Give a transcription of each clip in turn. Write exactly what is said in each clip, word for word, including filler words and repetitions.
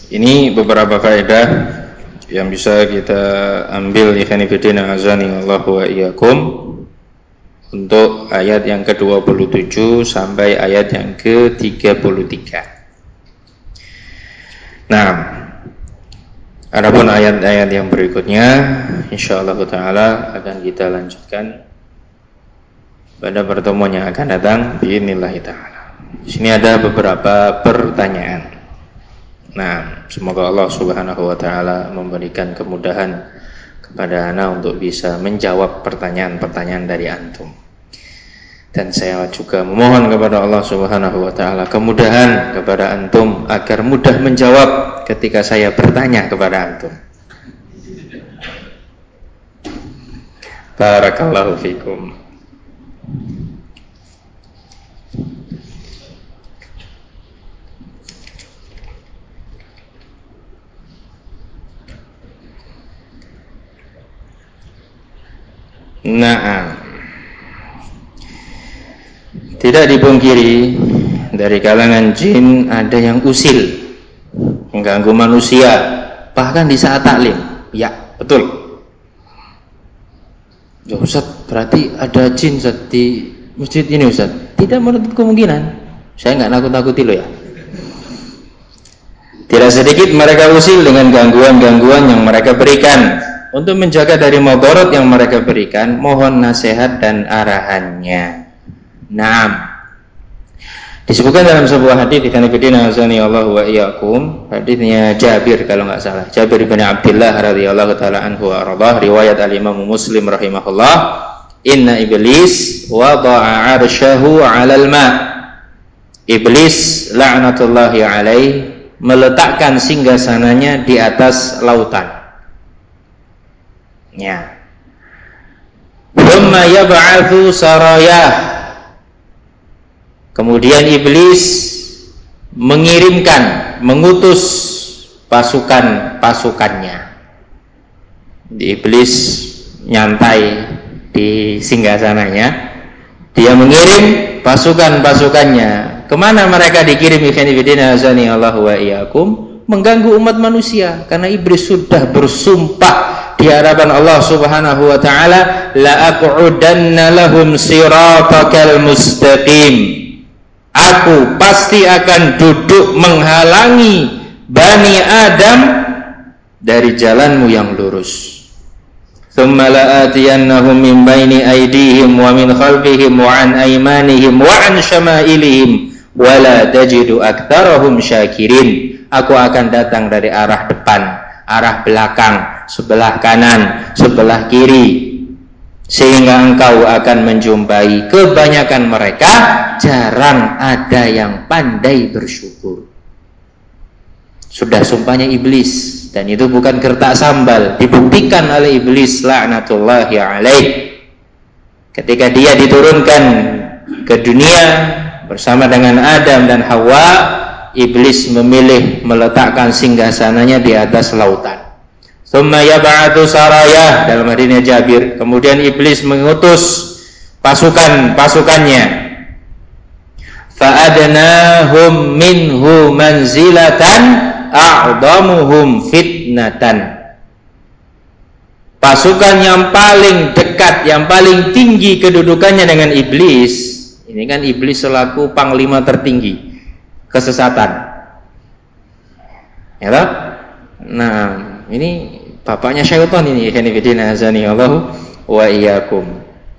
Ini beberapa faedah yang bisa kita ambil ikhwan fillah azani Allah wa iyyakum untuk ayat yang ke dua puluh tujuh sampai ayat yang ke tiga puluh tiga. Nah, adapun ayat-ayat yang berikutnya insyaallah taala akan kita lanjutkan pada pertemuan yang akan datang biidznillah taala. Di sini ada beberapa pertanyaan. Nah, semoga Allah Subhanahu wa taala memberikan kemudahan kepada ana untuk bisa menjawab pertanyaan-pertanyaan dari antum. Dan saya juga memohon kepada Allah Subhanahu wa taala kemudahan kepada antum agar mudah menjawab ketika saya bertanya kepada antum. Barakallahu fikum. Nah, tidak dipungkiri dari kalangan jin ada yang usil, mengganggu manusia, bahkan di saat taklim. Ya, betul. Ya Ustaz, berarti ada jin Ustaz di masjid ini Ustaz. Tidak menutup kemungkinan. Saya nggak nakut-nakuti lo ya. Tidak sedikit mereka usil dengan gangguan-gangguan yang mereka berikan. Untuk menjaga dari mudarat yang mereka berikan, mohon nasihat dan arahannya. Naam. Disebutkan dalam sebuah hadis ikhwan fillah azani Allah wa iyyakum, hadisnya Jabir kalau enggak salah. Jabir bin Abdullah radhiyallahu taala anhu wa ardhah, riwayat al-Imam Muslim rahimahullah, "Inna iblis wada'a 'arsyahu 'alal ma'." Iblis laknatullahi alaih meletakkan singgasananya di atas lautan. Ya. Thumma yab'atsu sarayah. Kemudian iblis mengirimkan, mengutus pasukan-pasukannya. Iblis nyantai di singgasananya, dia mengirim pasukan-pasukannya. Kemana mereka dikirim? Ikhwanifidina azani Allah wa iyyakum, mengganggu umat manusia, karena iblis sudah bersumpah di hadapan Allah Subhanahu wa taala, la aqudanna lahum siratakal mustaqim. Aku pasti akan duduk menghalangi Bani Adam dari jalanmu yang lurus. Tsumma la'atiyannahum min baini aydihim wa min khalfihim wa an aymanihim wa an syama'ilihim wa la tajidu aktsarahum syakirin. Aku akan datang dari arah depan, arah belakang, sebelah kanan, sebelah kiri, sehingga engkau akan menjumpai kebanyakan mereka jarang ada yang pandai bersyukur. Sudah sumpahnya iblis, dan itu bukan gertak sambal, dibuktikan oleh iblis laknatullahi alaih. Ketika dia diturunkan ke dunia bersama dengan Adam dan Hawa, iblis memilih meletakkan singgasananya di atas lautan. Tsumma yab'atsu sarayah, dalam hadisnya Jabir, kemudian iblis mengutus pasukan-pasukannya. Fa'adnahum minhu manzilatan a'dhamuhum fitnatan. Pasukan yang paling dekat, yang paling tinggi kedudukannya dengan iblis. Ini kan iblis selaku panglima tertinggi kesesatan. Ya toh? Nah, ini bapaknya syaitan ini, ikhwanifidina azani Allah wa iyyakum.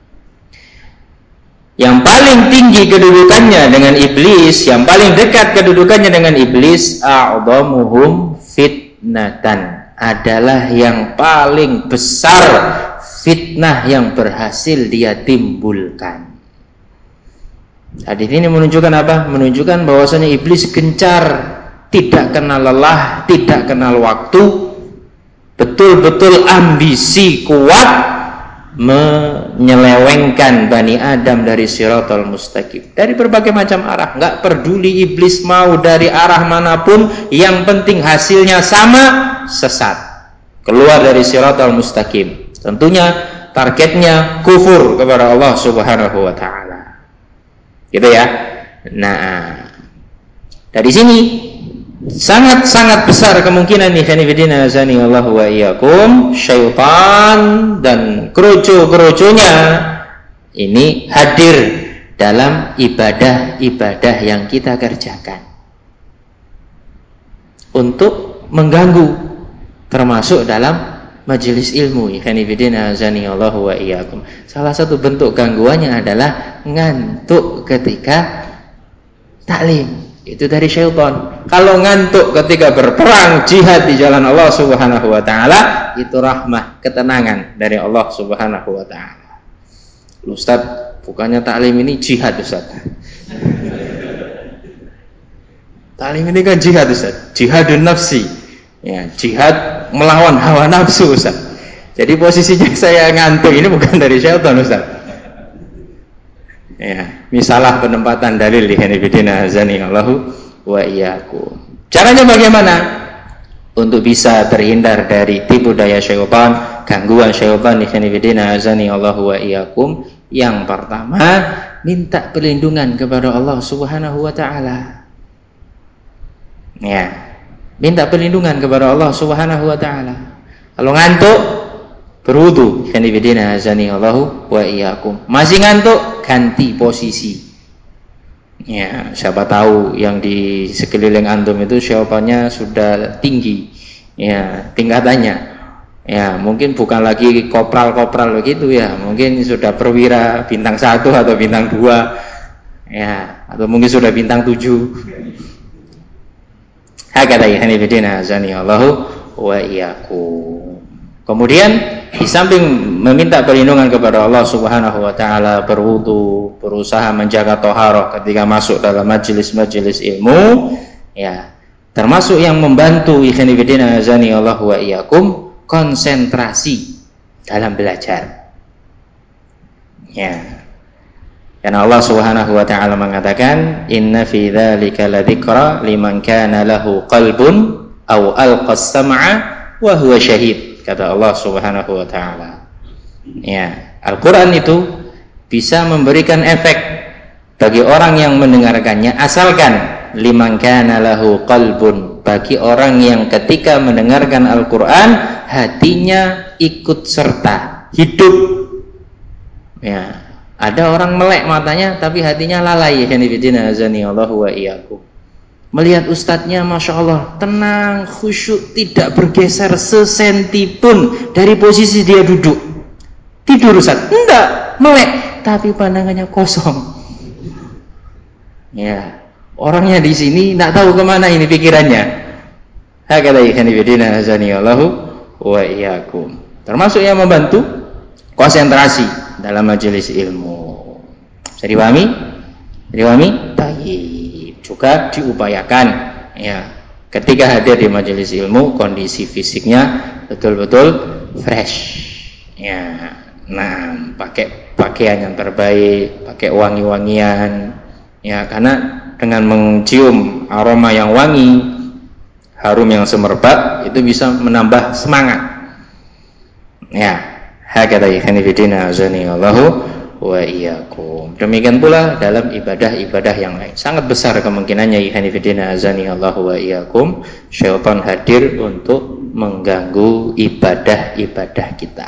Yang paling tinggi kedudukannya dengan iblis, yang paling dekat kedudukannya dengan iblis, a'dhamuhum fitnatan, adalah yang paling besar fitnah yang berhasil dia timbulkan. Hadis ini menunjukkan apa? Menunjukkan bahwasanya iblis gencar, tidak kenal lelah, tidak kenal waktu, betul-betul ambisi kuat menyelewengkan Bani Adam dari Shiratal Mustaqim, dari berbagai macam arah. Nggak peduli iblis mau dari arah manapun, yang penting hasilnya sama, sesat, keluar dari Shiratal Mustaqim. Tentunya targetnya kufur kepada Allah Subhanahu wa taala. Gitu ya. Nah, dari sini sangat-sangat besar kemungkinan ikhwan fillah azani Allah wa iyyakum, syaitan dan kerucu-kerucunya ini hadir dalam ibadah-ibadah yang kita kerjakan untuk mengganggu, termasuk dalam majelis ilmu. Ikhwan fillah azani Allah wa iyyakum. Salah satu bentuk gangguannya adalah ngantuk ketika taklim. Itu dari syaitan. Kalau ngantuk ketika berperang jihad di jalan Allah Subhanahu wa taala, itu rahmah, ketenangan dari Allah Subhanahu wa taala. Ustaz, bukannya taklim ini jihad, Ustaz. Taklim ini kan jihad, Ustaz. Jihadun nafsi. Ya, jihad melawan hawa nafsu, Ustaz. Jadi posisinya saya ngantuk ini bukan dari syaitan, Ustaz. Ya, misalah penempatan dalil di hanifidina azani Allahu wa iyyakum. Caranya bagaimana? Untuk bisa terhindar dari tipu daya syaitan, gangguan syaitan di hanifidina azani Allahu wa iyyakum. Yang pertama, minta perlindungan kepada Allah Subhanahu wa taala. Ya, minta perlindungan kepada Allah Subhanahu wa taala. Kalau ngantuk, berwudu, hanifidina azani Allahu wa iyyakum. Masih ngantuk, ganti posisi. Ya, siapa tahu yang di sekeliling antum itu syaitannya sudah tinggi, ya, tingkatannya. Ya, mungkin bukan lagi kopral-kopral begitu ya, mungkin sudah perwira bintang satu atau bintang dua, ya, atau mungkin sudah bintang tujuh. Hakata hanifidina azani Allahu wa iyyakum. Kemudian di samping meminta perlindungan kepada Allah Subhanahu wa taala, berwudu, berusaha menjaga taharah ketika masuk dalam majelis-majelis ilmu, ya, termasuk yang membantu ikhwan fillah azani Allah wa iyyakum, konsentrasi dalam belajar. Ya. Karena Allah Subhanahu wa taala mengatakan, "Inna fi dzalika ladzikra liman kana lahu qalbun aw alqas sam'a wa huwa syahid." Kata Allah Subhanahu wa taala. Ya, Al-Qur'an itu bisa memberikan efek bagi orang yang mendengarkannya asalkan liman kana lahu qalbun, bagi orang yang ketika mendengarkan Al-Qur'an hatinya ikut serta, hidup. Ya, ada orang melek matanya tapi hatinya lalai. Hanifidina azani Allahu wa iyyakum. Melihat ustadznya, masya Allah, tenang, khusyuk, tidak bergeser sesenti pun dari posisi dia duduk. Tidur ustadz? Enggak, melek, tapi pandangannya kosong. Ya, orangnya di sini nggak tahu kemana ini pikirannya. Hakata ikhwanifidina azani Allahu wa iyyakum. Termasuk yang membantu konsentrasi dalam majelis ilmu. Bisa dipahami? Dipahami? Baik. Juga diupayakan, ya, ketika hadir di majelis ilmu kondisi fisiknya betul-betul fresh, ya, nah, pakai pakaian yang terbaik, pakai wangi-wangian, ya, karena dengan mencium aroma yang wangi, harum yang semerbak itu bisa menambah semangat. Ya, hakata ikhwanifidina azani Allahu wa iyyakum. Demikian pula dalam ibadah-ibadah yang lain. Sangat besar kemungkinannya ikhwanifidina azani Allahu wa iyyakum, syaitan hadir untuk mengganggu ibadah-ibadah kita.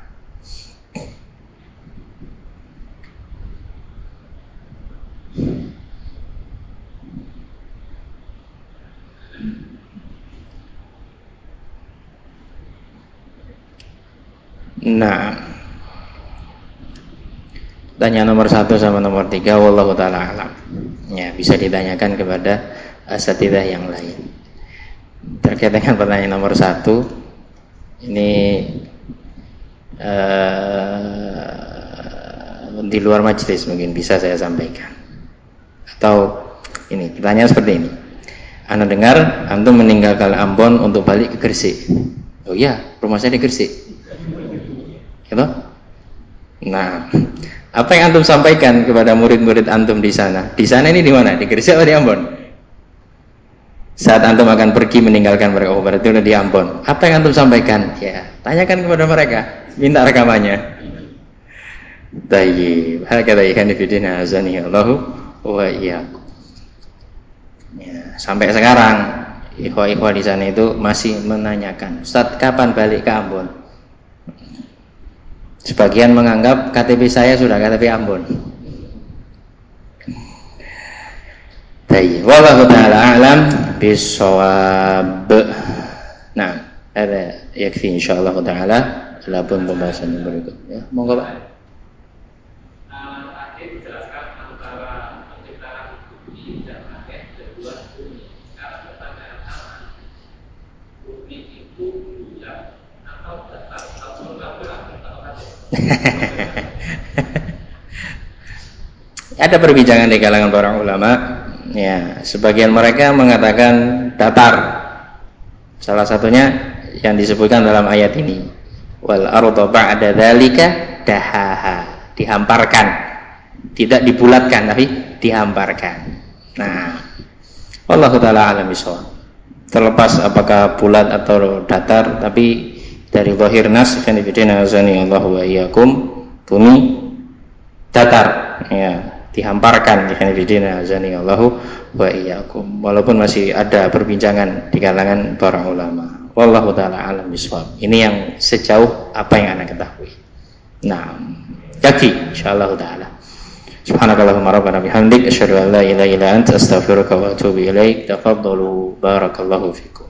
Nah, tanya nomor satu sama nomor tiga, wallahu ta'ala alam. Ya, bisa ditanyakan kepada asatidzah yang lain. Terkait dengan pertanyaan nomor satu, ini uh, di luar majelis mungkin bisa saya sampaikan. Atau ini, pertanyaan seperti ini. Anda dengar antum meninggalkan Ambon untuk balik ke Gresik. Oh iya, rumah saya di Gresik. Gitu? Nah, apa yang antum sampaikan kepada murid-murid antum di sana? Di sana ini di mana? Di Gresik atau di Ambon? Saat antum akan pergi meninggalkan mereka, oh berarti udah di Ambon. Apa yang antum sampaikan? Ya, tanyakan kepada mereka, minta rekamannya. Tayyib. Hakata ikhwanifidina azani Allahu wa iyyakum. Ya, sampai sekarang ikhwah-ikhwah di sana itu masih menanyakan, Ustaz kapan balik ke Ambon? Sebagian menganggap K T P saya sudah K T P Ambon. Baik, wallahu taala alam bisawab. Nah, ada yakfi insyaallah taala adapun pembahasan yang berikutnya. Monggo Pak. Ada perbincangan di kalangan para ulama. Ya, sebagian mereka mengatakan datar. Salah satunya yang disebutkan dalam ayat ini. Wal ardu ba'da dzalika dahaha, dihamparkan. Tidak dibulatkan tapi dihamparkan. Nah, wallahu taala alam bisawab. Terlepas apakah bulat atau datar, tapi dari zahir nas kan ibadina azani Allah wa iyyakum, bumi datar, ya, dihamparkan kan ibadina azani Allah wa iyyakum. Walaupun masih ada perbincangan di kalangan para ulama. Wallahu taala alam bisawab. Ini yang sejauh apa yang Anda ketahui. Nah, yakfi insyaallah taala. Subhanakallahumma rabbana bihamdik asyhadu an la ilaha illa anta astaghfiruka wa atubu ilaik. Tafaddalu barakallahu fikum.